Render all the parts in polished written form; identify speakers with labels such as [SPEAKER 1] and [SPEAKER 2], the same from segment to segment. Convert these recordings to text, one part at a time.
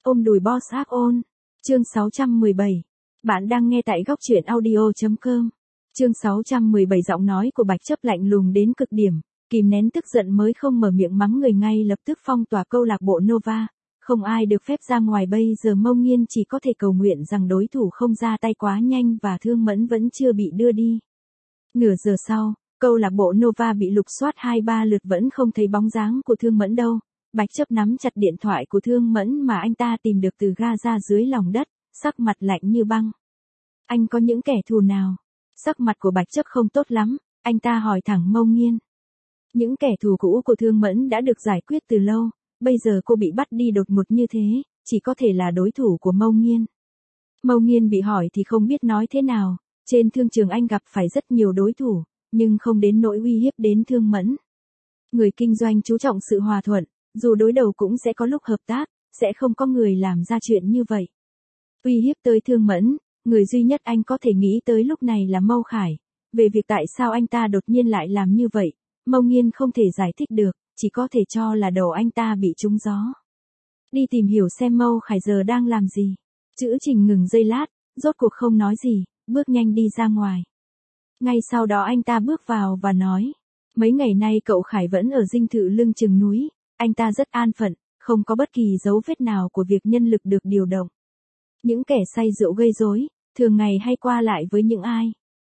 [SPEAKER 1] Ôm đùi boss áp ôn. Chương 617. Bạn đang nghe tại góc truyện audio.com. Chương 617 giọng nói của Bạch Chấp lạnh lùng đến cực điểm, kìm nén tức giận mới không mở miệng mắng người ngay lập tức phong tỏa câu lạc bộ Nova. Không ai được phép ra ngoài bây giờ Mâu Nghiên chỉ có thể cầu nguyện rằng đối thủ không ra tay quá nhanh và Thương Mẫn vẫn chưa bị đưa đi. Nửa giờ sau, câu lạc bộ Nova bị lục soát 2-3 lượt vẫn không thấy bóng dáng của Thương Mẫn đâu. Bạch Chấp nắm chặt điện thoại của Thương Mẫn mà anh ta tìm được từ ga dưới lòng đất, sắc mặt lạnh như băng. Anh có những kẻ thù nào? Sắc mặt của Bạch Chấp không tốt lắm, anh ta hỏi thẳng Mâu Nghiên. Những kẻ thù cũ của Thương Mẫn đã được giải quyết từ lâu, bây giờ cô bị bắt đi đột ngột như thế, chỉ có thể là đối thủ của Mâu Nghiên. Mâu Nghiên bị hỏi thì không biết nói thế nào, trên thương trường anh gặp phải rất nhiều đối thủ, nhưng không đến nỗi uy hiếp đến Thương Mẫn. Người kinh doanh chú trọng sự hòa thuận, dù đối đầu cũng sẽ có lúc hợp tác, sẽ không có người làm ra chuyện như vậy. Uy hiếp tới Thương Mẫn, người duy nhất anh có thể nghĩ tới lúc này là Mâu Khải. Về việc tại sao anh ta đột nhiên lại làm như vậy, Mâu Nghiên không thể giải thích được, chỉ có thể cho là đầu anh ta bị trúng gió. Đi tìm hiểu xem Mâu Khải giờ đang làm gì. Chữ Trình ngừng giây lát, rốt cuộc không nói gì, bước nhanh đi ra ngoài. Ngay sau đó anh ta bước vào và nói, mấy ngày nay cậu Khải vẫn ở dinh thự lưng chừng núi, anh ta rất an phận, không có bất kỳ dấu vết nào của việc nhân lực được điều động. Những kẻ say rượu gây rối, thường ngày hay qua lại với những ai.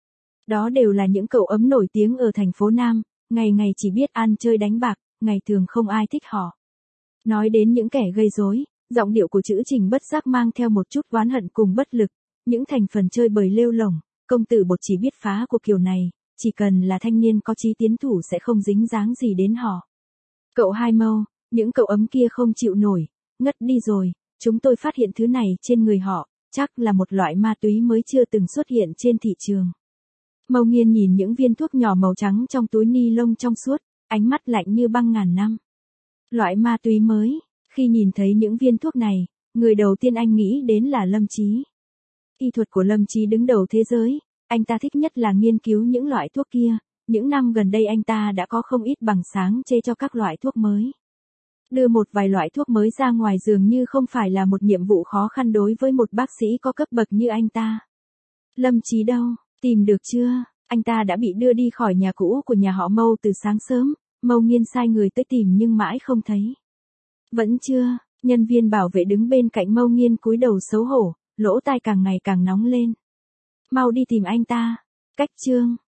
[SPEAKER 1] Đó đều là những cậu ấm nổi tiếng ở thành phố Nam, ngày ngày chỉ biết ăn chơi đánh bạc, ngày thường không ai thích họ. Nói đến những kẻ gây rối, giọng điệu của Chữ Trình bất giác mang theo một chút oán hận cùng bất lực, những thành phần chơi bời lêu lổng, công tử bột chỉ biết phá của kiểu này, chỉ cần là thanh niên có chí tiến thủ sẽ không dính dáng gì đến họ. Cậu Hai Mâu, những cậu ấm kia không chịu nổi, ngất đi rồi, chúng tôi phát hiện thứ này trên người họ, chắc là một loại ma túy mới chưa từng xuất hiện trên thị trường. Mâu Nghiên nhìn những viên thuốc nhỏ màu trắng trong túi ni lông trong suốt, ánh mắt lạnh như băng ngàn năm. Loại ma túy mới, khi nhìn thấy những viên thuốc này, người đầu tiên anh nghĩ đến là Lâm Chí. Y thuật của Lâm Chí đứng đầu thế giới, anh ta thích nhất là nghiên cứu những loại thuốc kia, những năm gần đây anh ta đã có không ít bằng sáng chế cho các loại thuốc mới. Đưa một vài loại thuốc mới ra ngoài dường như không phải là một nhiệm vụ khó khăn đối với một bác sĩ có cấp bậc như anh ta. Lâm Chí đâu, tìm được chưa? Anh ta đã bị đưa đi khỏi nhà cũ của nhà họ Mâu từ sáng sớm, Mâu Nghiên sai người tới tìm nhưng mãi không thấy. Vẫn chưa, nhân viên bảo vệ đứng bên cạnh Mâu Nghiên cúi đầu xấu hổ, lỗ tai càng ngày càng nóng lên. Mau đi tìm anh ta. Cách chương.